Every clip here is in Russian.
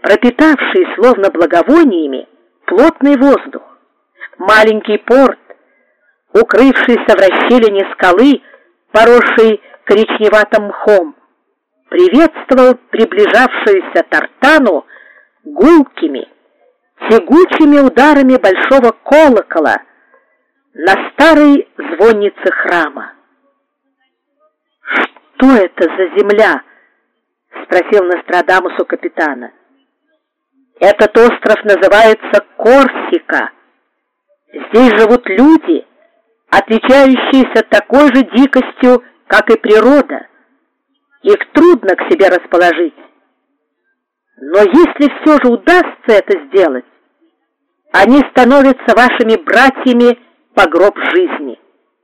пропитавший словно благовониями плотный воздух. Маленький порт, укрывшийся в расщелине скалы, поросшей коричневатым мхом, приветствовал приближавшуюся Тартану гулкими, тягучими ударами большого колокола на старой звоннице храма. «Что это за земля?» — спросил Нострадамус у капитана. «Этот остров называется Корсика. Здесь живут люди, отличающиеся такой же дикостью, как и природа. Их трудно к себе расположить. Но если все же удастся это сделать, они становятся вашими братьями по гроб жизни».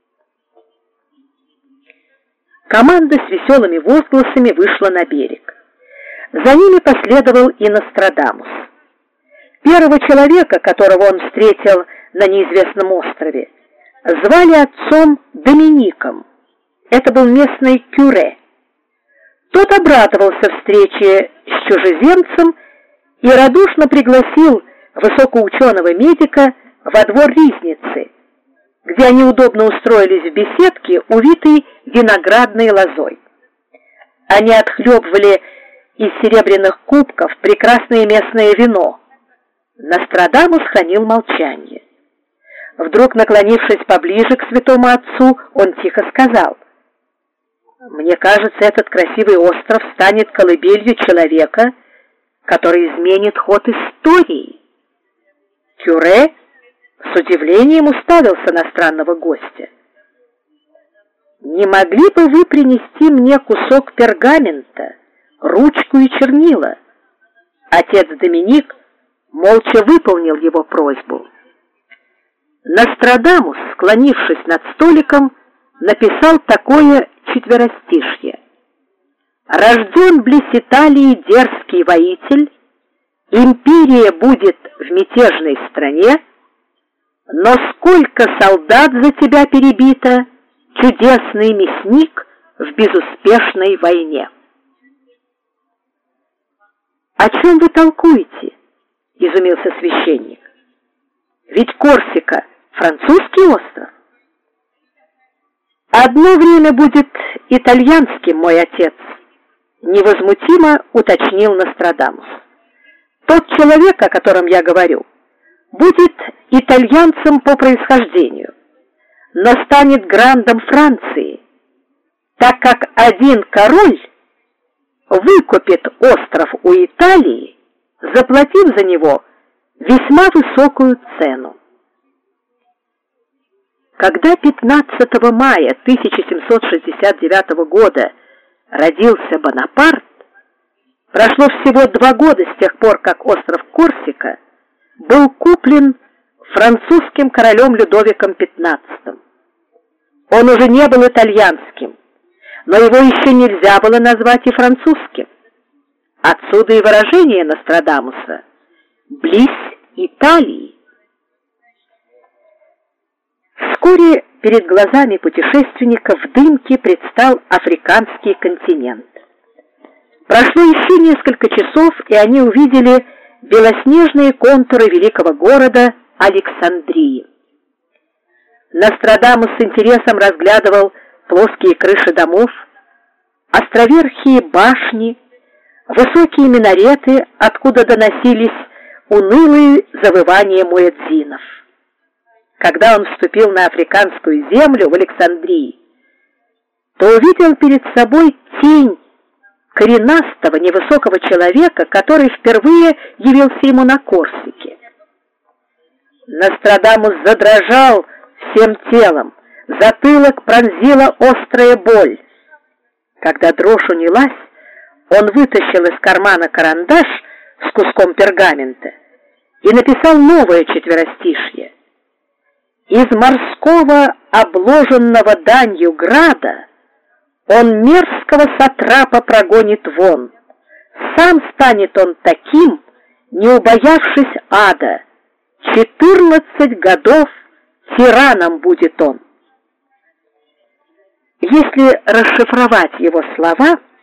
Команда с веселыми возгласами вышла на берег. За ними последовал и Нострадамус. Первого человека, которого он встретил на неизвестном острове, звали отцом Домиником. Это был местный кюре. Тот обрадовался встрече с чужеземцем и радушно пригласил высокоученого медика во двор ризницы, где они удобно устроились в беседке, увитой виноградной лозой. Они отхлебывали из серебряных кубков прекрасное местное вино. Нострадамус хранил молчание. Вдруг, наклонившись поближе к святому отцу, он тихо сказал: «Мне кажется, этот красивый остров станет колыбелью человека, который изменит ход истории». Кюре с удивлением уставился на странного гостя. «Не могли бы вы принести мне кусок пергамента, ручку и чернила?» Отец Доминик молча выполнил его просьбу. Нострадамус, склонившись над столиком, написал такое четверостишье: «Рожден близ Италии дерзкий воитель, империя будет в мятежной стране, но сколько солдат за тебя перебито, чудесный мясник в безуспешной войне». «О чем вы толкуете?» — изумился священник. «Ведь Корсика — французский остров». «Одно время будет итальянским, мой отец», — невозмутимо уточнил Нострадамус. «Тот человек, о котором я говорю, будет итальянцем по происхождению, но станет грандом Франции, так как один король выкупит остров у Италии, заплатив за него весьма высокую цену». Когда 15 мая 1769 года родился Бонапарт, прошло всего 2 года с тех пор, как остров Корсика был куплен французским королем Людовиком XV. Он уже не был итальянским, но его еще нельзя было назвать и французским. Отсюда и выражение Нострадамуса «близ Италии». Вскоре перед глазами путешественников в дымке предстал африканский континент. Прошло еще несколько часов, и они увидели белоснежные контуры великого города Александрии. Нострадамус с интересом разглядывал плоские крыши домов, островерхие башни, высокие минареты, откуда доносились унылые завывания муэдзинов. Когда он вступил на африканскую землю в Александрии, то увидел перед собой тень коренастого невысокого человека, который впервые явился ему на Корсике. Нострадамус задрожал всем телом, затылок пронзила острая боль. Когда дрожь унялась, он вытащил из кармана карандаш с куском пергамента и написал новое четверостишье. «Из морского, обложенного данью града, он мерзкого сатрапа прогонит вон. Сам станет он таким, не убоявшись ада. 14 годов тираном будет он». Если расшифровать его слова,